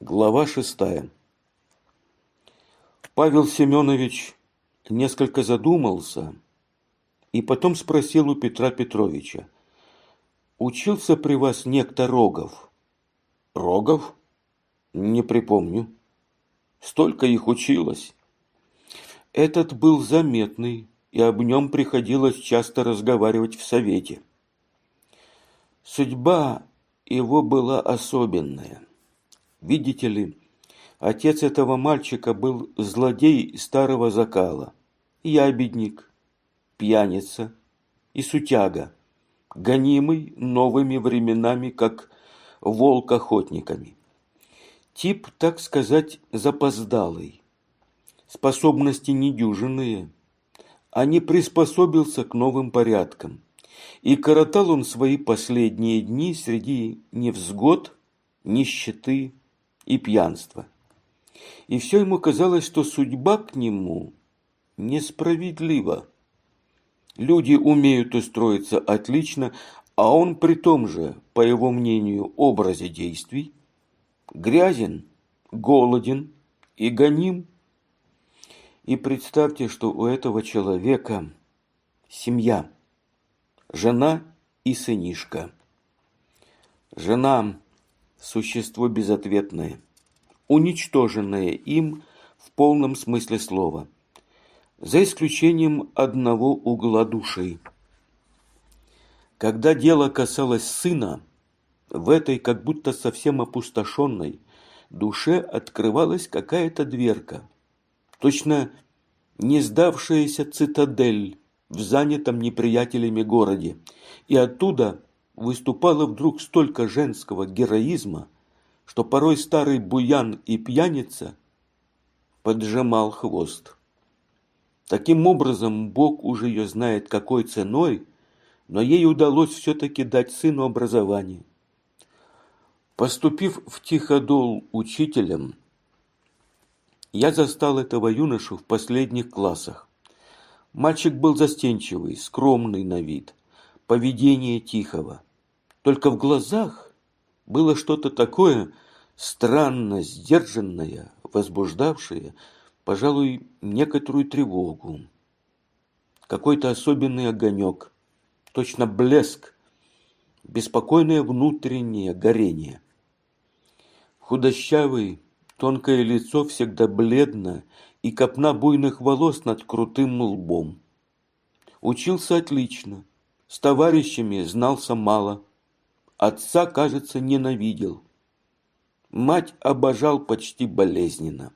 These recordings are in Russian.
Глава 6. Павел Семенович несколько задумался и потом спросил у Петра Петровича: «Учился при вас некто Рогов?» «Рогов? Не припомню. Столько их училось». Этот был заметный, и об нем приходилось часто разговаривать в совете. Судьба его была особенная. Видите ли, отец этого мальчика был злодей старого закала, ябедник, пьяница и сутяга, гонимый новыми временами, как волк охотниками. Тип, так сказать, запоздалый, способности недюжинные, а не приспособился к новым порядкам, и коротал он свои последние дни среди невзгод, нищеты и пьянства. И все ему казалось, что судьба к нему несправедлива. Люди умеют устроиться отлично, а он при том же, по его мнению, образе действий, грязен, голоден и гоним. И представьте, что у этого человека семья, жена и сынишка. Жена – существо безответное, уничтоженное им в полном смысле слова, за исключением одного угла души. Когда дело касалось сына, в этой как будто совсем опустошенной душе открывалась какая-то дверка, точно не сдавшаяся цитадель в занятом неприятелями городе, и оттуда выступало вдруг столько женского героизма, что порой старый буян и пьяница поджимал хвост. Таким образом, Бог уже ее знает какой ценой, но ей удалось все-таки дать сыну образование. Поступив в Тиходол учителем, я застал этого юношу в последних классах. Мальчик был застенчивый, скромный на вид, поведение тихого. Только в глазах было что-то такое странно сдержанное, возбуждавшее, пожалуй, некоторую тревогу. Какой-то особенный огонек, точно блеск, беспокойное внутреннее горение. Худощавый, тонкое лицо всегда бледно, и копна буйных волос над крутым лбом. Учился отлично, с товарищами знался мало. Отца, кажется, ненавидел. Мать обожал почти болезненно.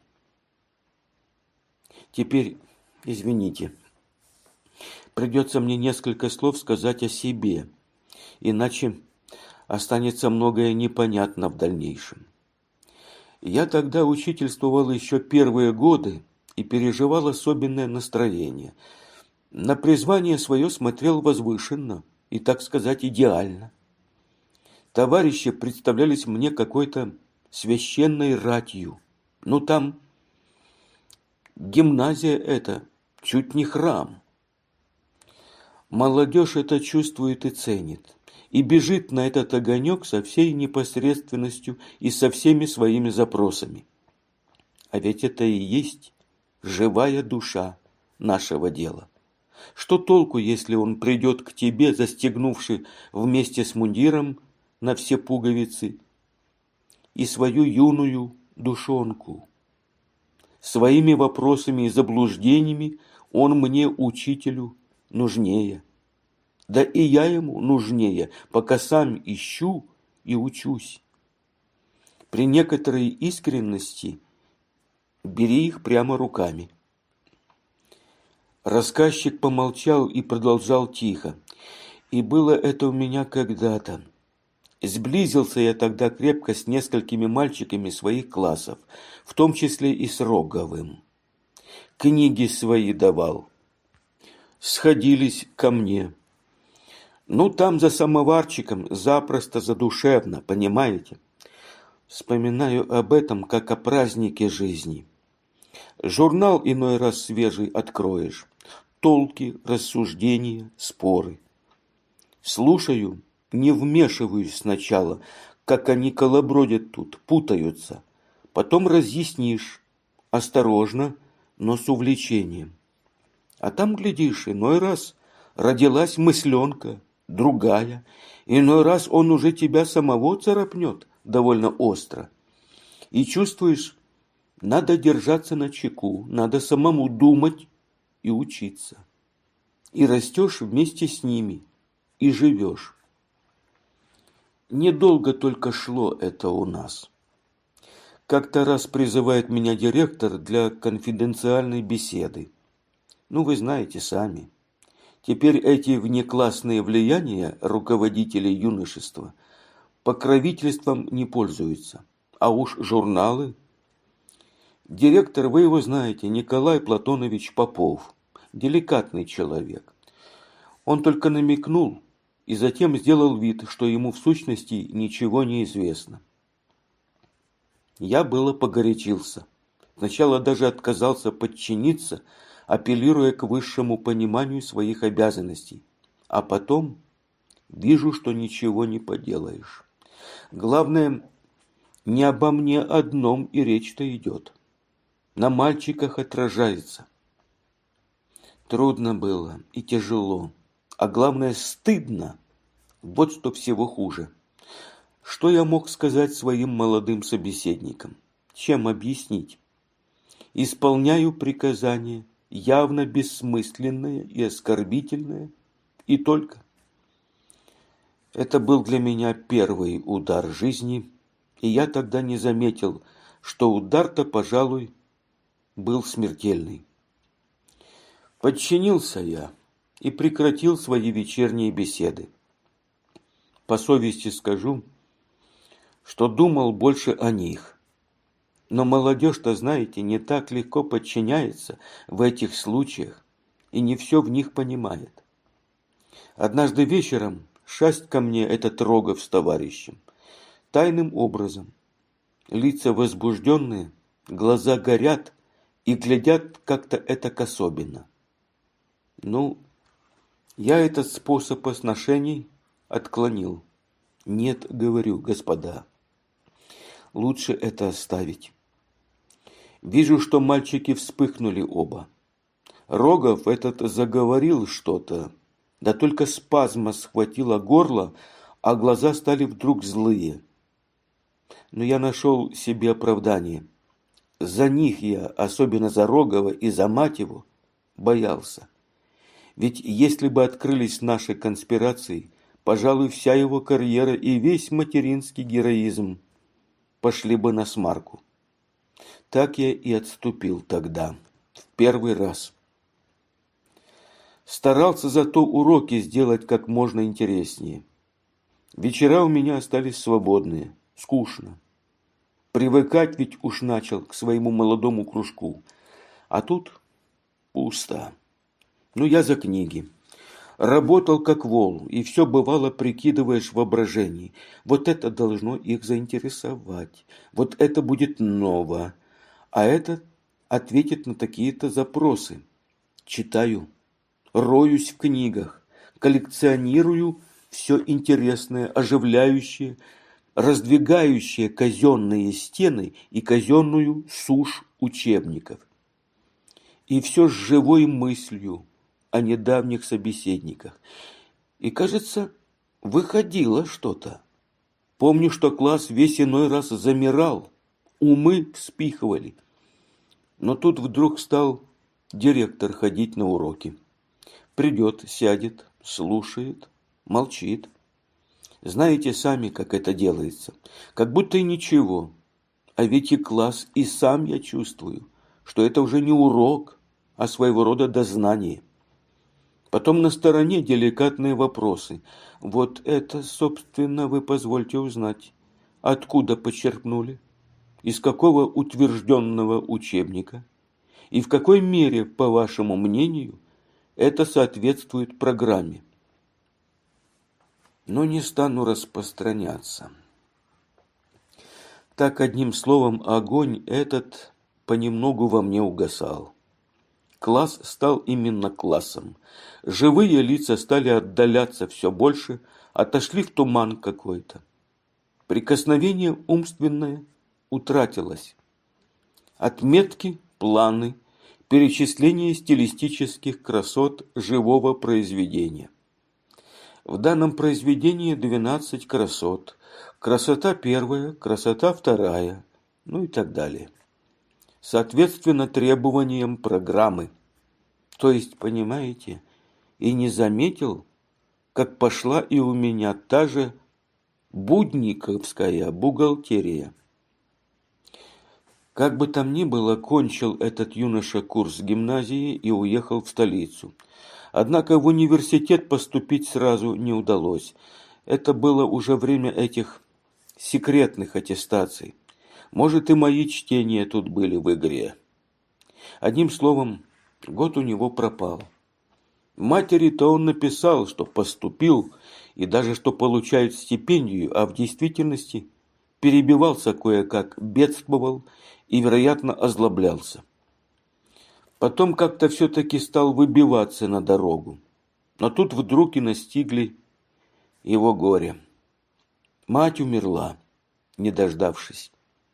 Теперь, извините, придется мне несколько слов сказать о себе, иначе останется многое непонятно в дальнейшем. Я тогда учительствовал еще первые годы и переживал особенное настроение. На призвание свое смотрел возвышенно и, так сказать, идеально. Товарищи представлялись мне какой-то священной ратью. Ну, там гимназия эта, чуть не храм. Молодежь это чувствует и ценит, и бежит на этот огонек со всей непосредственностью и со всеми своими запросами. А ведь это и есть живая душа нашего дела. Что толку, если он придет к тебе, застегнувши вместе с мундиром на все пуговицы, и свою юную душонку? Своими вопросами и заблуждениями он мне, учителю, нужнее. Да и я ему нужнее, пока сам ищу и учусь. При некоторой искренности бери их прямо руками. Рассказчик помолчал и продолжал тихо. И было это у меня когда-то. Сблизился я тогда крепко с несколькими мальчиками своих классов, в том числе и с Роговым. Книги свои давал. Сходились ко мне. Ну, там за самоварчиком запросто, задушевно, понимаете? Вспоминаю об этом, как о празднике жизни. Журнал иной раз свежий откроешь. Толки, рассуждения, споры. Слушаю, не вмешиваюсь сначала, как они колобродят тут, путаются. Потом разъяснишь, осторожно, но с увлечением. А там, глядишь, иной раз родилась мысленка, другая. Иной раз он уже тебя самого царапнет довольно остро. И чувствуешь, надо держаться начеку, надо самому думать и учиться. И растешь вместе с ними, и живешь. Недолго только шло это у нас. Как-то раз призывает меня директор для конфиденциальной беседы. Ну, вы знаете сами. Теперь эти внеклассные влияния руководителей юношества покровительством не пользуются. А уж журналы. Директор, вы его знаете, Николай Платонович Попов. Деликатный человек. Он только намекнул и затем сделал вид, что ему в сущности ничего не известно. Я было погорячился. Сначала даже отказался подчиниться, апеллируя к высшему пониманию своих обязанностей. А потом вижу, что ничего не поделаешь. Главное, не обо мне одном и речь-то идет. На мальчиках отражается. Трудно было и тяжело, а главное стыдно. Вот что всего хуже. Что я мог сказать своим молодым собеседникам? Чем объяснить? Исполняю приказания, явно бессмысленное и оскорбительное, и только. Это был для меня первый удар жизни, и я тогда не заметил, что удар-то, пожалуй, был смертельный. Подчинился я и прекратил свои вечерние беседы. По совести скажу, что думал больше о них. Но молодежь-то, знаете, не так легко подчиняется в этих случаях и не все в них понимает. Однажды вечером шасть ко мне этот Рогов с товарищем. Тайным образом. Лица возбужденные, глаза горят и глядят как-то этак особенно. Ну, я этот способ сношений отклонил. Нет, говорю, господа, лучше это оставить. Вижу, что мальчики вспыхнули оба. Рогов этот заговорил что-то, да только спазма схватила горло, а глаза стали вдруг злые. Но я нашел себе оправдание. За них я, особенно за Рогова и за мать его, боялся. Ведь если бы открылись наши конспирации, пожалуй, вся его карьера и весь материнский героизм пошли бы насмарку. Так я и отступил тогда, в первый раз. Старался зато уроки сделать как можно интереснее. Вечера у меня остались свободные, скучно. Привыкать ведь уж начал к своему молодому кружку. А тут пусто. Ну, я за книги. Работал как вол, и все бывало прикидываешь в воображении. Вот это должно их заинтересовать. Вот это будет ново. А это ответит на такие-то запросы. Читаю, роюсь в книгах, коллекционирую все интересное, оживляющее, раздвигающее казенные стены и казенную сушь учебников. И все с живой мыслью о недавних собеседниках. И, кажется, выходило что-то. Помню, что класс весь иной раз замирал, умы вспихивали. Но тут вдруг стал директор ходить на уроки. Придет, сядет, слушает, молчит. Знаете сами, как это делается. Как будто и ничего. А ведь и класс, и сам я чувствую, что это уже не урок, а своего рода дознание. Потом на стороне деликатные вопросы. Вот это, собственно, вы позвольте узнать. Откуда почерпнули? Из какого утвержденного учебника? И в какой мере, по вашему мнению, это соответствует программе? Но не стану распространяться. Так, одним словом, огонь этот понемногу во мне угасал. Класс стал именно классом. Живые лица стали отдаляться все больше, отошли в туман какой-то. Прикосновение умственное утратилось. Отметки, планы, перечисление стилистических красот живого произведения. В данном произведении 12 красот. Красота первая, красота вторая, ну и так далее. Соответственно требованиям программы. То есть, понимаете, и не заметил, как пошла и у меня та же будниковская бухгалтерия. Как бы там ни было, кончил этот юноша курс гимназии и уехал в столицу. Однако в университет поступить сразу не удалось. Это было уже время этих секретных аттестаций. Может, и мои чтения тут были в игре. Одним словом, год у него пропал. Матери-то он написал, что поступил, и даже что получает стипендию, а в действительности перебивался кое-как, бедствовал и, вероятно, озлоблялся. Потом как-то все-таки стал выбиваться на дорогу. Но тут вдруг и настигли его горе. Мать умерла, не дождавшись.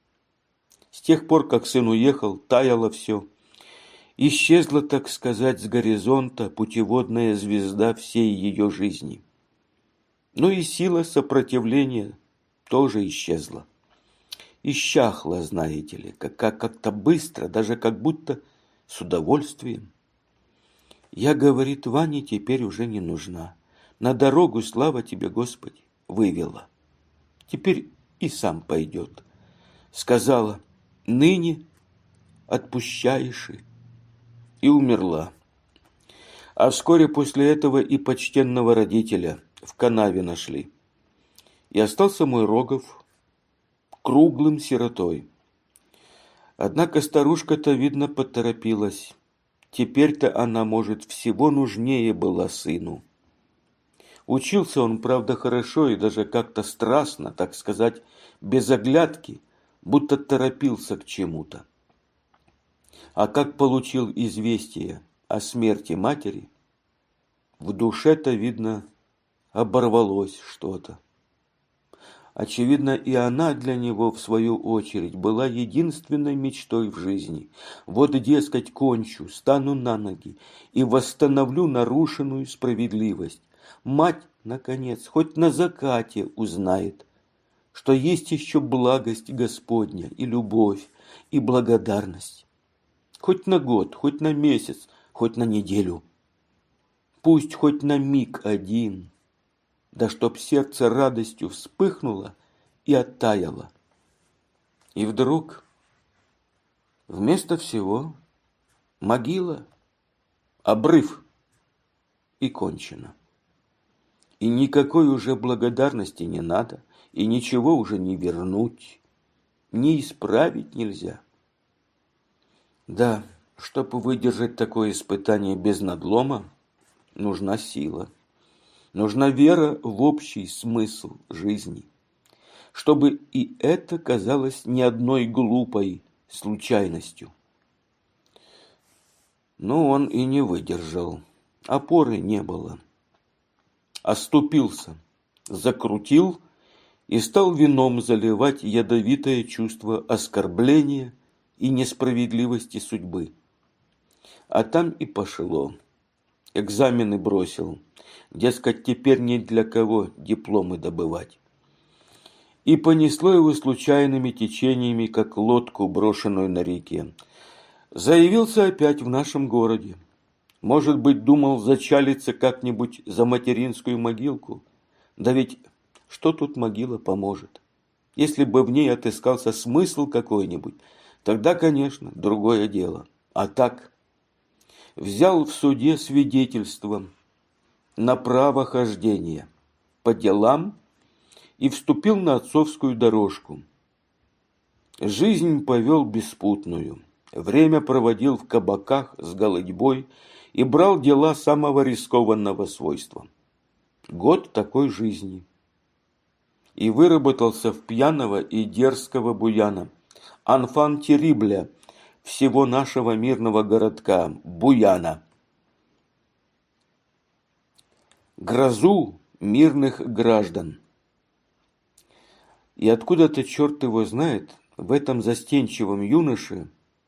С тех пор, как сын уехал, таяло все. Исчезла, так сказать, с горизонта путеводная звезда всей ее жизни. Ну и сила сопротивления тоже исчезла. Исчахла, знаете ли, как-то быстро, даже как будто с удовольствием. Я, говорит, Ване теперь уже не нужна. На дорогу, слава тебе, Господи, вывела. Теперь и сам пойдет. Сказала, ныне отпущаешь и умерла. А вскоре после этого и почтенного родителя в канаве нашли. И остался мой Рогов круглым сиротой. Однако старушка-то, видно, поторопилась. Теперь-то она, может, всего нужнее была сыну. Учился он, правда, хорошо и даже как-то страстно, так сказать, без оглядки, будто торопился к чему-то. А как получил известие о смерти матери, в душе-то, видно, оборвалось что-то. Очевидно, и она для него, в свою очередь, была единственной мечтой в жизни. Вот, дескать, кончу, стану на ноги и восстановлю нарушенную справедливость. Мать, наконец, хоть на закате узнает, что есть еще благость Господня и любовь, и благодарность. Хоть на год, хоть на месяц, хоть на неделю. Пусть хоть на миг один, да чтоб сердце радостью вспыхнуло и оттаяло. И вдруг вместо всего могила, обрыв и кончено. И никакой уже благодарности не надо, и ничего уже не вернуть, не исправить нельзя. Да, чтобы выдержать такое испытание без надлома, нужна сила. Нужна вера в общий смысл жизни, чтобы и это казалось не одной глупой случайностью. Но он и не выдержал, опоры не было. Оступился, закрутил и стал вином заливать ядовитое чувство оскорбления и несправедливости судьбы. А там и пошло. Экзамены бросил. Дескать, теперь не для кого дипломы добывать. И понесло его случайными течениями, как лодку, брошенную на реке. Заявился опять в нашем городе. Может быть, думал зачалиться как-нибудь за материнскую могилку. Да ведь что тут могила поможет? Если бы в ней отыскался смысл какой-нибудь, тогда, конечно, другое дело. А так, взял в суде свидетельство на право хождения по делам и вступил на отцовскую дорожку. Жизнь повел беспутную, время проводил в кабаках с голытьбой и брал дела самого рискованного свойства. Год такой жизни. И выработался в пьяного и дерзкого буяна, анфан террибля всего нашего мирного городка, буяна. Грозу мирных граждан. И откуда-то, черт его знает, в этом застенчивом юноше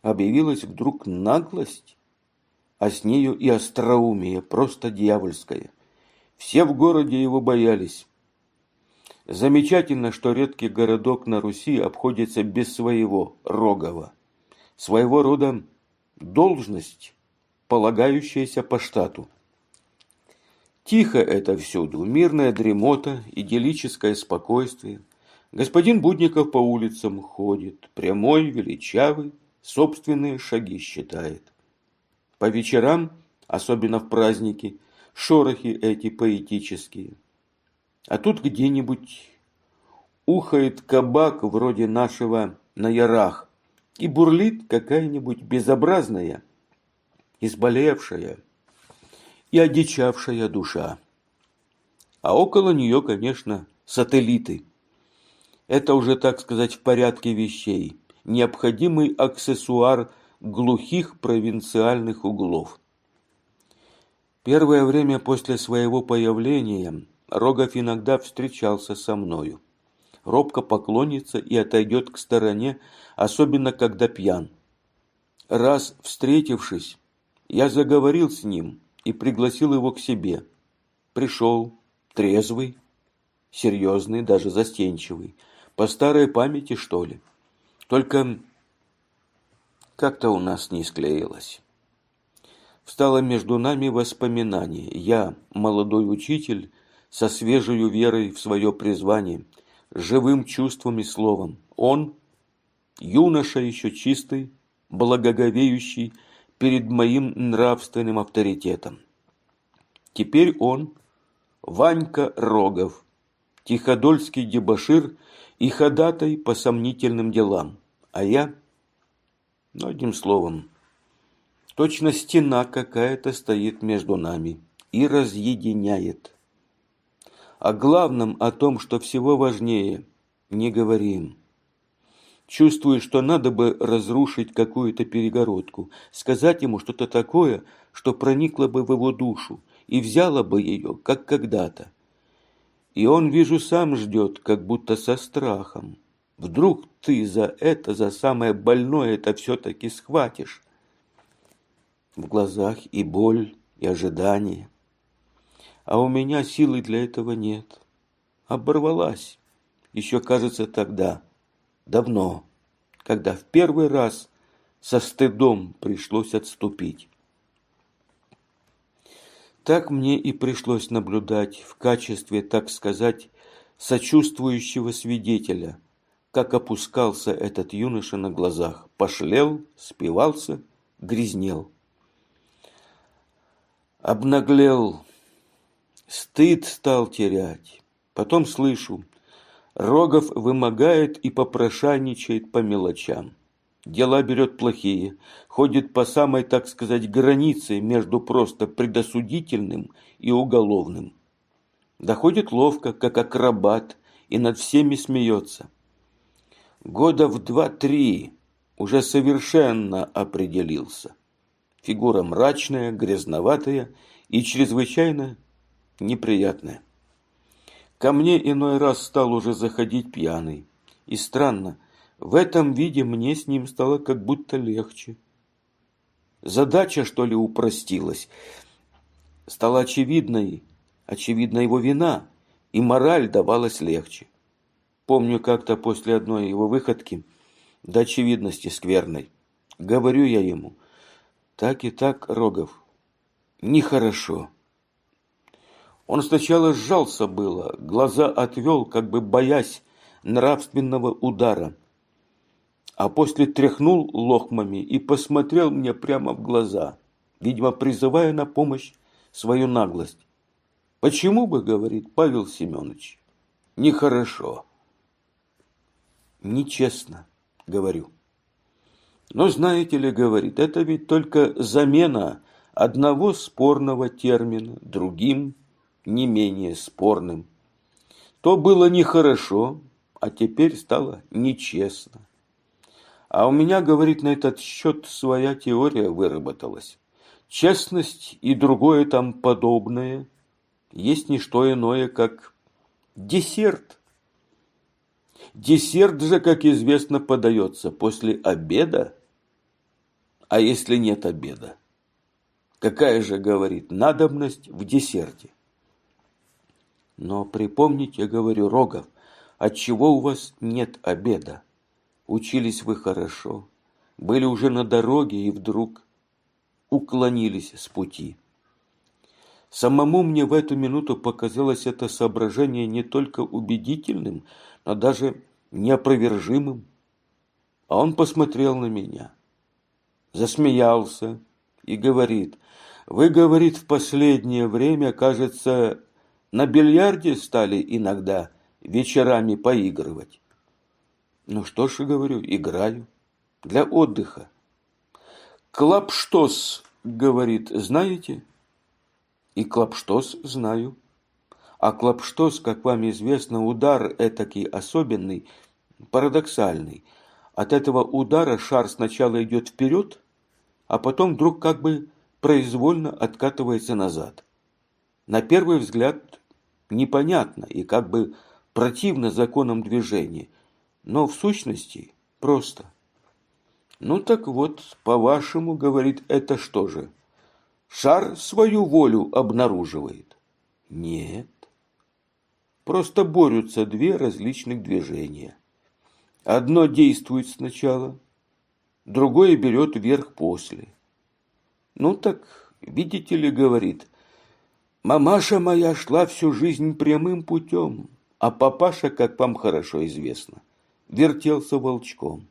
объявилась вдруг наглость, а с нею и остроумие, просто дьявольское. Все в городе его боялись. Замечательно, что редкий городок на Руси обходится без своего Рогова. Своего рода должность, полагающаяся по штату. Тихо это всюду, мирная дремота, идиллическое спокойствие. Господин Будников по улицам ходит, прямой, величавый, собственные шаги считает. По вечерам, особенно в праздники, шорохи эти поэтические. А тут где-нибудь ухает кабак вроде нашего на ярах, и бурлит какая-нибудь безобразная, изболевшая и одичавшая душа. А около нее, конечно, сателлиты. Это уже, так сказать, в порядке вещей, необходимый аксессуар глухих провинциальных углов. Первое время после своего появления Рогов иногда встречался со мною. Робко поклонится и отойдет к стороне, особенно когда пьян. Раз встретившись, я заговорил с ним и пригласил его к себе. Пришел, трезвый, серьезный, даже застенчивый. По старой памяти, что ли. Только как-то у нас не склеилось. Встало между нами воспоминание. Я, молодой учитель, со свежей верой в свое призвание, живым чувством и словом. Он, юноша еще чистый, благоговеющий перед моим нравственным авторитетом. Теперь он, Ванька Рогов, тиходольский дебошир и ходатай по сомнительным делам. А я, одним словом, точно стена какая-то стоит между нами и разъединяет. О главном, о том, что всего важнее, не говорим. Чувствую, что надо бы разрушить какую-то перегородку, сказать ему что-то такое, что проникло бы в его душу и взяло бы ее, как когда-то. И он, вижу, сам ждет, как будто со страхом. Вдруг ты за самое больное это все-таки схватишь. В глазах и боль, и ожидание. А у меня силы для этого нет. Оборвалась. Еще, кажется, тогда, давно, когда в первый раз со стыдом пришлось отступить. Так мне и пришлось наблюдать в качестве, так сказать, сочувствующего свидетеля, как опускался этот юноша на глазах, пошлел, спивался, грязнел. Обнаглел, стыд стал терять. Потом слышу, Рогов вымогает и попрошайничает по мелочам. Дела берет плохие, ходит по самой, так сказать, границе между просто предосудительным и уголовным. Доходит ловко, как акробат, и над всеми смеется. Года в 2-3 уже совершенно определился. Фигура мрачная, грязноватая и чрезвычайно неприятная. Ко мне иной раз стал уже заходить пьяный. И странно, в этом виде мне с ним стало как будто легче. Задача, что ли, упростилась. Стала очевидной его вина, и мораль давалась легче. Помню, как-то после одной его выходки, до очевидности скверной, говорю я ему: так и так, Рогов, нехорошо. Он сначала сжался было, глаза отвел, как бы боясь нравственного удара, а после тряхнул лохмами и посмотрел мне прямо в глаза, видимо, призывая на помощь свою наглость. Почему бы, говорит Павел Семенович, нехорошо? Нечестно, говорю. Но знаете ли, говорит, это ведь только замена одного спорного термина другим, не менее спорным. То было нехорошо, а теперь стало нечестно. А у меня, говорит, на этот счет своя теория выработалась. Честность и другое там подобное есть не что иное, как десерт. Десерт же, как известно, подается после обеда. А если нет обеда? Какая же, говорит, надобность в десерте? Но припомните, говорю, Рогов, отчего у вас нет обеда? Учились вы хорошо, были уже на дороге и вдруг уклонились с пути. Самому мне в эту минуту показалось это соображение не только убедительным, но даже неопровержимым. А он посмотрел на меня, засмеялся и говорит: «Вы, говорит, в последнее время, кажется, на бильярде стали иногда вечерами поигрывать». Ну что ж, говорю, играю для отдыха. Клапштос, говорит, знаете? И клапштос знаю. А клапштос, как вам известно, удар этакий особенный, парадоксальный. От этого удара шар сначала идет вперед, а потом вдруг как бы произвольно откатывается назад. На первый взгляд непонятно и как бы противно законам движения, но в сущности просто. Ну так вот, по-вашему, говорит, это что же? Шар свою волю обнаруживает? Нет. Просто борются две различных движения. Одно действует сначала, другое берет верх после. Ну так, видите ли, говорит, мамаша моя шла всю жизнь прямым путем, а папаша, как вам хорошо известно, вертелся волчком.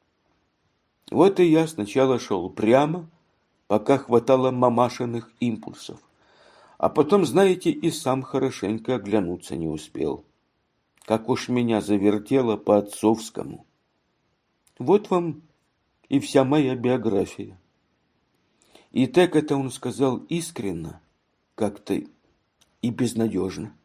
Вот и я сначала шел прямо, пока хватало мамашиных импульсов, а потом, знаете, и сам хорошенько оглянуться не успел. Как уж меня завертело по-отцовскому. Вот вам и вся моя биография. И так это он сказал искренно, как-то и безнадежно.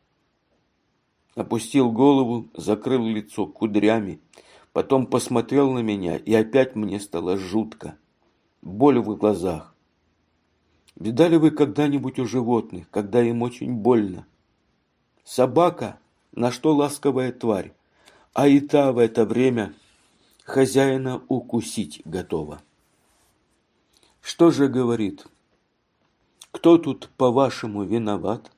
Опустил голову, закрыл лицо кудрями, потом посмотрел на меня, и опять мне стало жутко. Боль в глазах. Видали вы когда-нибудь у животных, когда им очень больно? Собака, на что ласковая тварь, а и та в это время хозяина укусить готова. Что же говорит? Кто тут, по-вашему, виноват?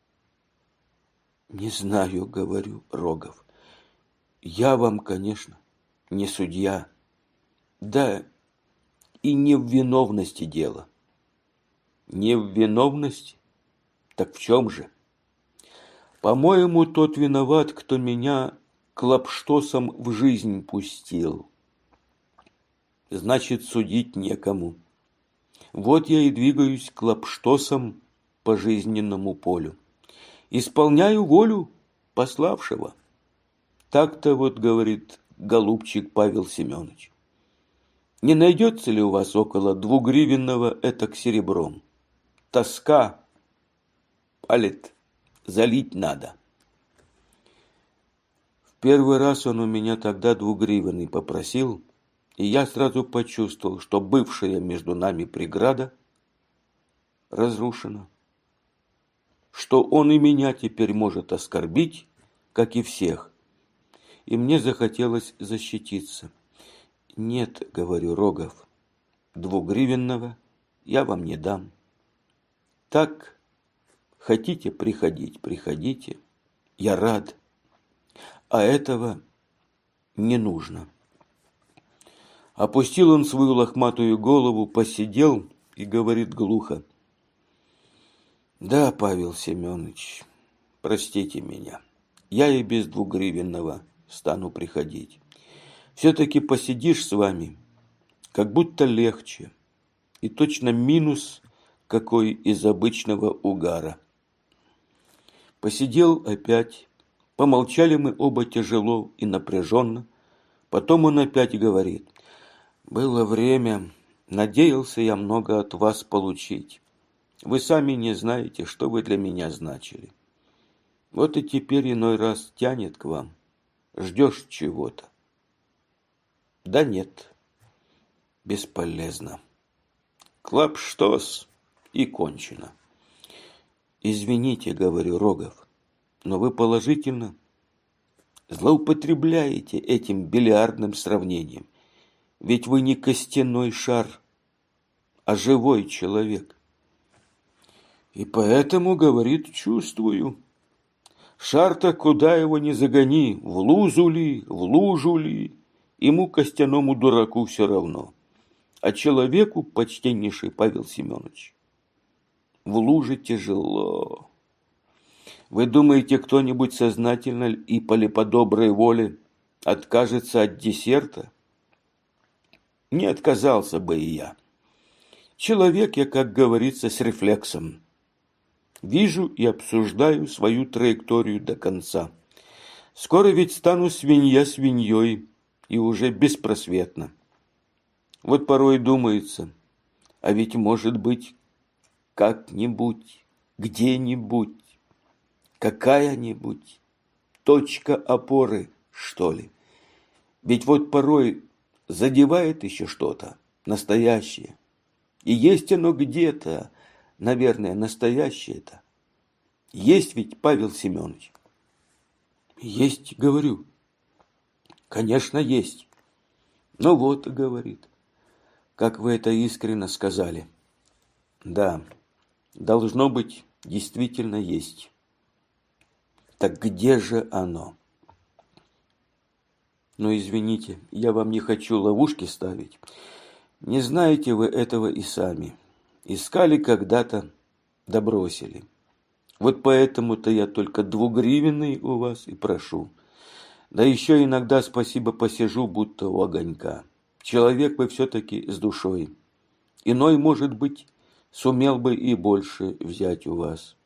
Не знаю, говорю, Рогов. Я вам, конечно, не судья. Да, и не в виновности дело. Не в виновности? Так в чем же? По-моему, тот виноват, кто меня клапштосом в жизнь пустил. Значит, судить некому. Вот я и двигаюсь клапштосом по жизненному полю. Исполняю волю пославшего. Так-то вот, говорит голубчик Павел Семенович. Не найдется ли у вас около 2-гривенного этак серебром? Тоска палит, залить надо. В первый раз он у меня тогда 2-гривенный попросил, и я сразу почувствовал, что бывшая между нами преграда разрушена, что он и меня теперь может оскорбить, как и всех. И мне захотелось защититься. Нет, говорю, Рогов, 2-гривенного я вам не дам. Так, хотите приходить, приходите, я рад, а этого не нужно. Опустил он свою лохматую голову, посидел и говорит глухо: да, Павел Семенович, простите меня, я и без 2-гривенного стану приходить. Все-таки посидишь с вами, как будто легче, и точно минус какой из обычного угара. Посидел опять, помолчали мы оба тяжело и напряженно, потом он опять говорит: было время, надеялся я много от вас получить. Вы сами не знаете, что вы для меня значили. Вот и теперь иной раз тянет к вам, ждешь чего-то. Да нет, бесполезно. Клапштос и кончено. Извините, говорю, Рогов, но вы положительно злоупотребляете этим бильярдным сравнением. Ведь вы не костяной шар, а живой человек. И поэтому, говорит, чувствую. Шар-то куда его не загони, в лузу ли, в лужу ли, ему, костяному дураку, все равно. А человеку, почтеннейший Павел Семенович, в луже тяжело. Вы думаете, кто-нибудь сознательно и по доброй воле откажется от десерта? Не отказался бы и я. Человек я, как говорится, с рефлексом. Вижу и обсуждаю свою траекторию до конца. Скоро ведь стану свинья свиньей, и уже беспросветно. Вот порой думается, а ведь может быть как-нибудь, где-нибудь, какая-нибудь точка опоры, что ли. Ведь вот порой задевает еще что-то настоящее. И есть оно где-то, наверное, настоящее-то. Есть ведь, Павел Семенович? Есть, говорю. Конечно, есть. Ну вот, говорит, как вы это искренне сказали. Да, должно быть, действительно есть. Так где же оно? Ну, извините, я вам не хочу ловушки ставить. Не знаете вы этого и сами. Искали когда-то, да бросили. Вот поэтому-то я только 2-гривенный у вас и прошу. Да еще иногда спасибо посижу, будто у огонька. Человек вы все-таки с душой. Иной, может быть, сумел бы и больше взять у вас.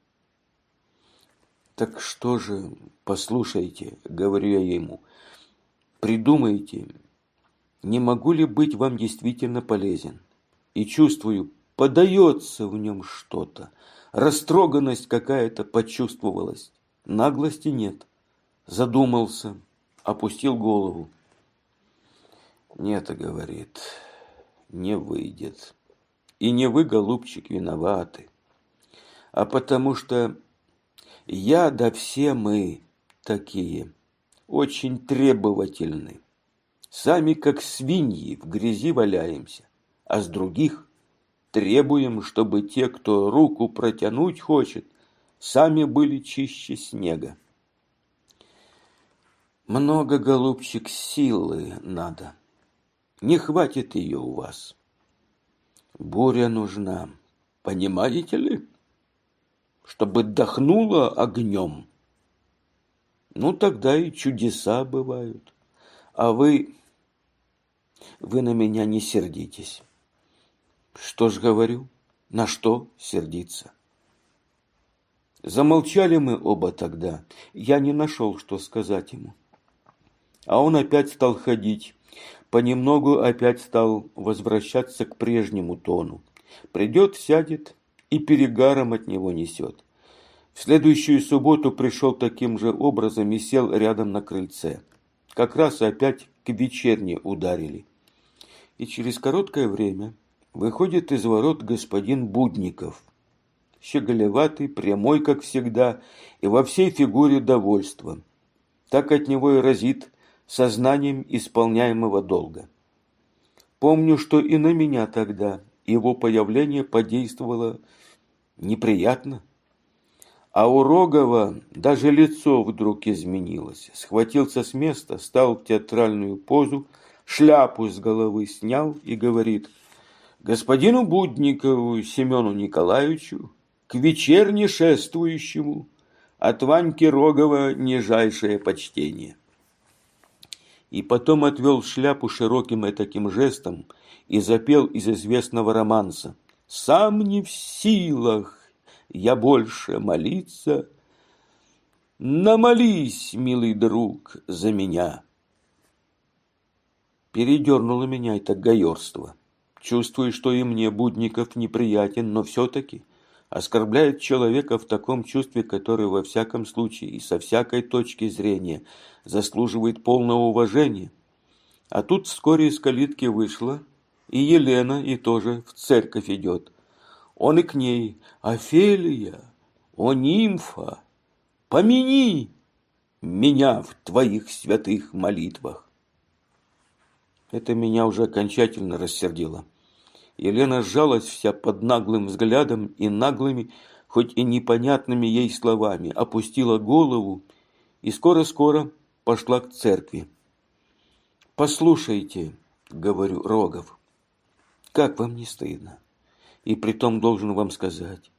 Так что же, послушайте, говорю я ему, придумайте, не могу ли быть вам действительно полезен? И чувствую, подается в нем что-то. Растроганность какая-то почувствовалась. Наглости нет. Задумался, опустил голову. Нет, говорит, не выйдет. И не вы, голубчик, виноваты. А потому что я, да все мы такие, очень требовательны. Сами, как свиньи, в грязи валяемся, а с других требуем, чтобы те, кто руку протянуть хочет, сами были чище снега. Много, голубчик, силы надо. Не хватит ее у вас. Буря нужна, понимаете ли? Чтобы дохнуло огнем. Ну, тогда и чудеса бывают. А вы на меня не сердитесь. Что ж говорю, на что сердиться? Замолчали мы оба тогда. Я не нашел, что сказать ему. А он опять стал ходить. Понемногу опять стал возвращаться к прежнему тону. Придет, сядет, и перегаром от него несет. В следующую субботу пришел таким же образом и сел рядом на крыльце. Как раз опять к вечерне ударили. И через короткое время выходит из ворот господин Будников. Щеголеватый, прямой, как всегда, и во всей фигуре довольства. Так от него и разит сознанием исполняемого долга. Помню, что и на меня тогда его появление подействовало неприятно. А у Рогова даже лицо вдруг изменилось. Схватился с места, стал в театральную позу, шляпу с головы снял и говорит: господину Будникову Семену Николаевичу, к вечерне шествующему, от Ваньки Рогова нижайшее почтение. И потом отвел шляпу широким таким жестом и запел из известного романса: «Сам не в силах я больше молиться, намолись, милый друг, за меня». Передернуло меня это гаерство. Чувствую, что и мне Будников неприятен, но все-таки оскорбляет человека в таком чувстве, которое во всяком случае и со всякой точки зрения заслуживает полного уважения. А тут вскоре из калитки вышла и Елена, и тоже в церковь идет. Он и к ней: «Офелия, о нимфа, помяни меня в твоих святых молитвах». Это меня уже окончательно рассердило. Елена сжалась вся под наглым взглядом и наглыми, хоть и непонятными ей словами, опустила голову и скоро-скоро пошла к церкви. «Послушайте, — говорю, — Рогов, как вам не стыдно? И притом должен вам сказать,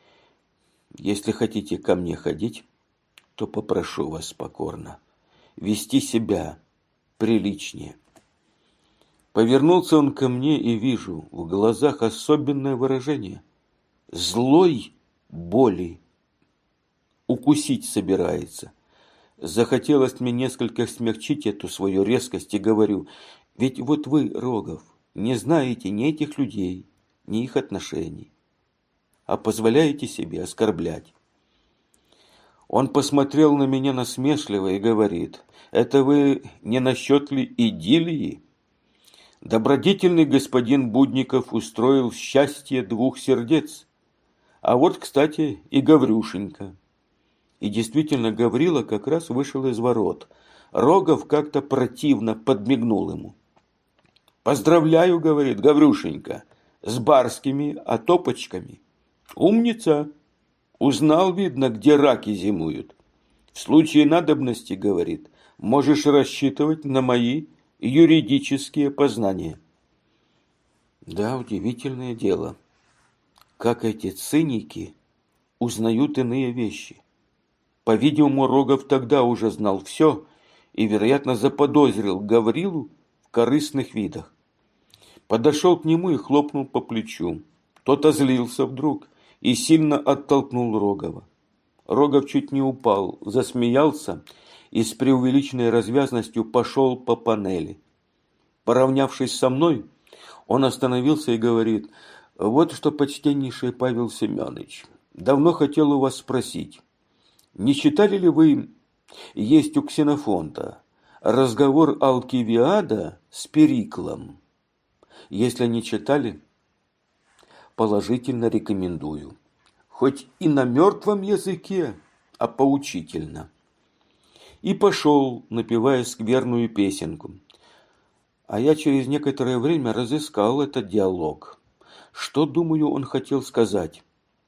если хотите ко мне ходить, то попрошу вас покорно вести себя приличнее». Повернулся он ко мне и вижу в глазах особенное выражение злой боли. Укусить собирается. Захотелось мне несколько смягчить эту свою резкость и говорю, ведь вот вы, Рогов, не знаете ни этих людей, ни их отношений, а позволяете себе оскорблять. Он посмотрел на меня насмешливо и говорит, это вы не насчет ли идиллии? Добродетельный господин Будников устроил счастье двух сердец. А вот, кстати, и Гаврюшенька. И действительно, Гаврила как раз вышел из ворот. Рогов как-то противно подмигнул ему. «Поздравляю, — говорит, — Гаврюшенька, с барскими отопочками. Умница! Узнал, видно, где раки зимуют. В случае надобности, — говорит, — можешь рассчитывать на мои юридические познания». Да, удивительное дело, как эти циники узнают иные вещи. По-видимому, Рогов тогда уже знал все и, вероятно, заподозрил Гаврилу в корыстных видах. Подошел к нему и хлопнул по плечу. Тот озлился вдруг и сильно оттолкнул Рогова. Рогов чуть не упал, засмеялся и с преувеличенной развязностью пошел по панели. Поравнявшись со мной, он остановился и говорит, вот что, почтеннейший Павел Семенович, давно хотел у вас спросить, не читали ли вы, есть у Ксенофонта, разговор Алкивиада с Периклом? Если не читали, положительно рекомендую. Хоть и на мертвом языке, а поучительно. И пошел, напевая скверную песенку. А я через некоторое время разыскал этот диалог. Что, думаю, он хотел сказать?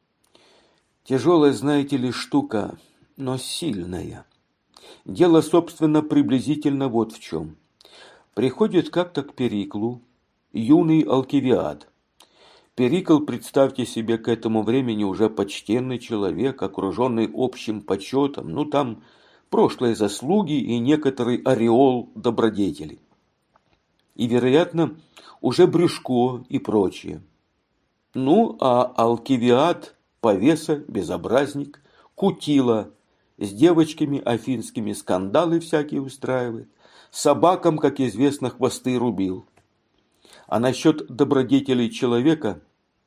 Тяжелая, знаете ли, штука, но сильная. Дело, собственно, приблизительно вот в чем. Приходит как-то к Периклу юный Алкивиад. Перикл, представьте себе, к этому времени уже почтенный человек, окруженный общим почетом, ну там прошлые заслуги и некоторый ореол добродетели. И, вероятно, уже брюшко и прочее. Ну, а Алкивиад, повеса, безобразник, кутила, с девочками афинскими скандалы всякие устраивает, собакам, как известно, хвосты рубил. А насчет добродетелей человека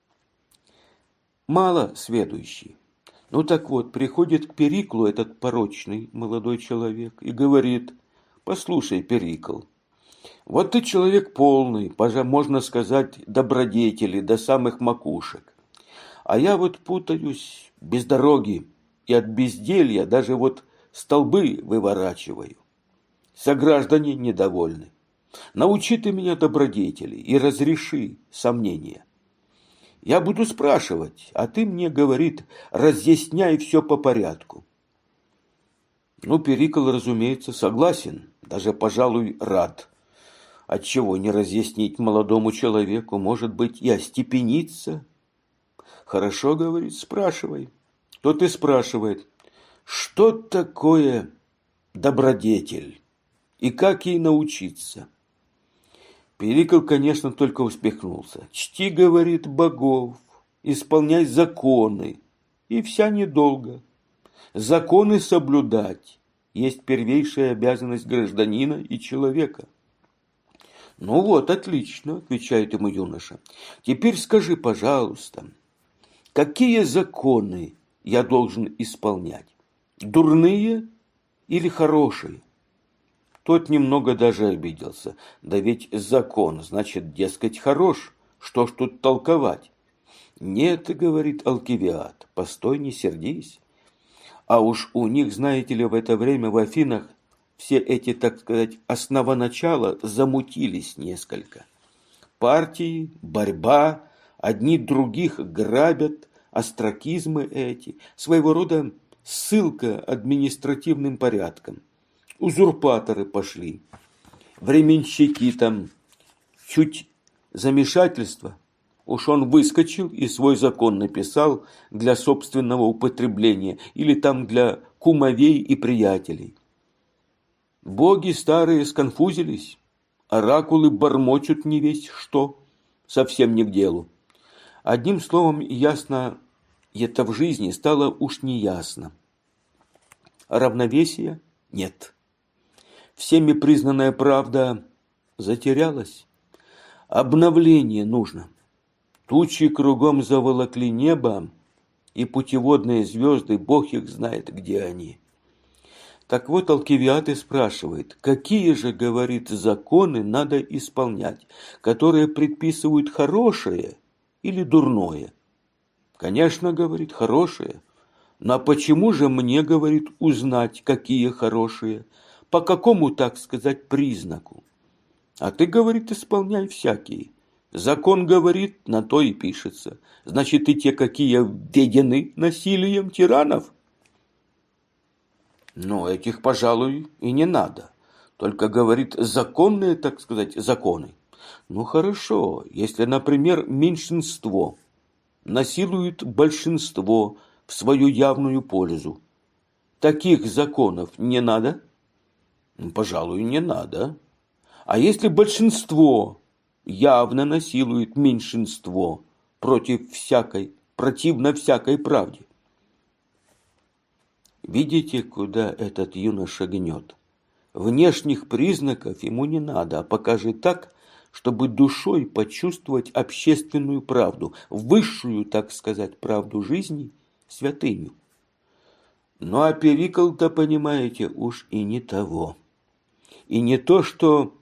мало сведущий. Ну так вот, приходит к Периклу этот порочный молодой человек и говорит, послушай, Перикл, вот ты человек полный, можно сказать, добродетели до самых макушек. А я вот путаюсь без дороги и от безделья даже вот столбы выворачиваю. Сограждане недовольны. Научи ты меня добродетели и разреши сомнения. Я буду спрашивать, а ты мне, говорит, разъясняй все по порядку. Ну, Перикл, разумеется, согласен, даже, пожалуй, рад. Отчего не разъяснить молодому человеку, может быть, и остепениться? Хорошо, говорит, спрашивай. Тот и спрашивает, что такое добродетель и как ей научиться? Перикл, конечно, только усмехнулся. Чти, говорит, богов, исполняй законы, и вся недолго. Законы соблюдать есть первейшая обязанность гражданина и человека. Ну вот, отлично, отвечает ему юноша. Теперь скажи, пожалуйста, какие законы я должен исполнять? Дурные или хорошие? Тот немного даже обиделся. Да ведь закон, значит, дескать, хорош. Что ж тут толковать? Нет, говорит Алкивиад, постой, не сердись. А уж у них, знаете ли, в это время в Афинах все эти, так сказать, основоначала замутились несколько. партии, борьба, одни других грабят, остракизмы эти, своего рода ссылка административным порядком. Узурпаторы пошли, временщики там, чуть замешательство, уж он выскочил и свой закон написал для собственного употребления или там для кумовей и приятелей. Боги старые сконфузились, оракулы бормочут не весть что, совсем не к делу. Одним словом, ясно, это в жизни стало уж неясно. Равновесия нет. Всеми признанная правда затерялась. Обновление нужно. Тучи кругом заволокли небо, и путеводные звезды, Бог их знает, где они. Так вот, Алкивиад спрашивает, какие же, говорит, законы надо исполнять, которые предписывают хорошее или дурное? Конечно, говорит, хорошее. Но почему же мне, говорит, узнать, какие хорошие? По какому, так сказать, признаку? А ты, говорит, исполняй всякие. Закон говорит, на то и пишется. Значит, и те, какие введены насилием тиранов? Но этих, пожалуй, и не надо. Только, говорит, законные, так сказать, законы. Ну, хорошо, если, например, меньшинство насилует большинство в свою явную пользу. Таких законов не надо? Пожалуй, не надо. А если большинство явно насилует меньшинство противно всякой правде? Видите, куда этот юноша гнет? Внешних признаков ему не надо, а покажи так, чтобы душой почувствовать общественную правду, высшую, так сказать, правду жизни, святыню. Ну а Перикл-то, понимаете, уж и не того. И не то, что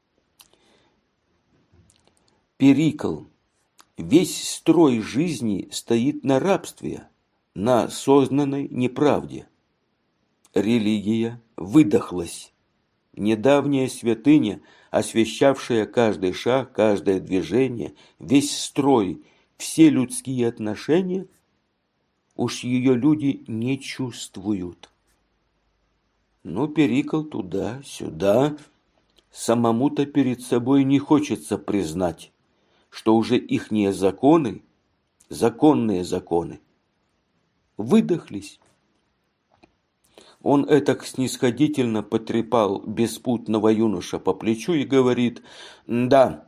Перикл, весь строй жизни стоит на рабстве, на сознанной неправде. Религия выдохлась. Недавняя святыня, освещавшая каждый шаг, каждое движение, весь строй, все людские отношения, уж ее люди не чувствуют. Ну, Перикл туда-сюда, самому-то перед собой не хочется признать, что уже ихние законы, законные законы, выдохлись. Он этак снисходительно потрепал беспутного юноша по плечу и говорит, да,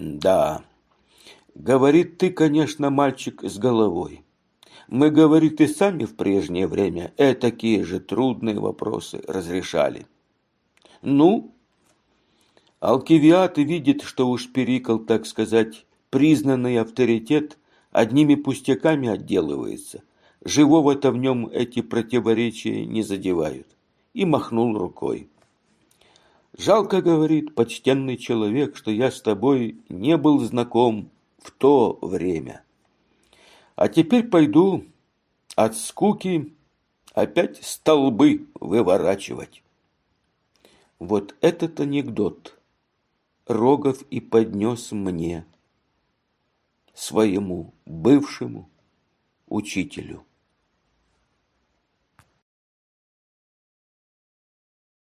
говорит, ты, конечно, мальчик с головой. Мы, говорит, и сами в прежнее время такие же трудные вопросы разрешали. Ну, Алкивиад видит, что уж Перикл, так сказать, признанный авторитет, одними пустяками отделывается. Живого-то в нем эти противоречия не задевают. И махнул рукой. Жалко, говорит, почтенный человек, что я с тобой не был знаком в то время. А теперь пойду от скуки опять столбы выворачивать. Вот этот анекдот Рогов и поднес мне, своему бывшему учителю.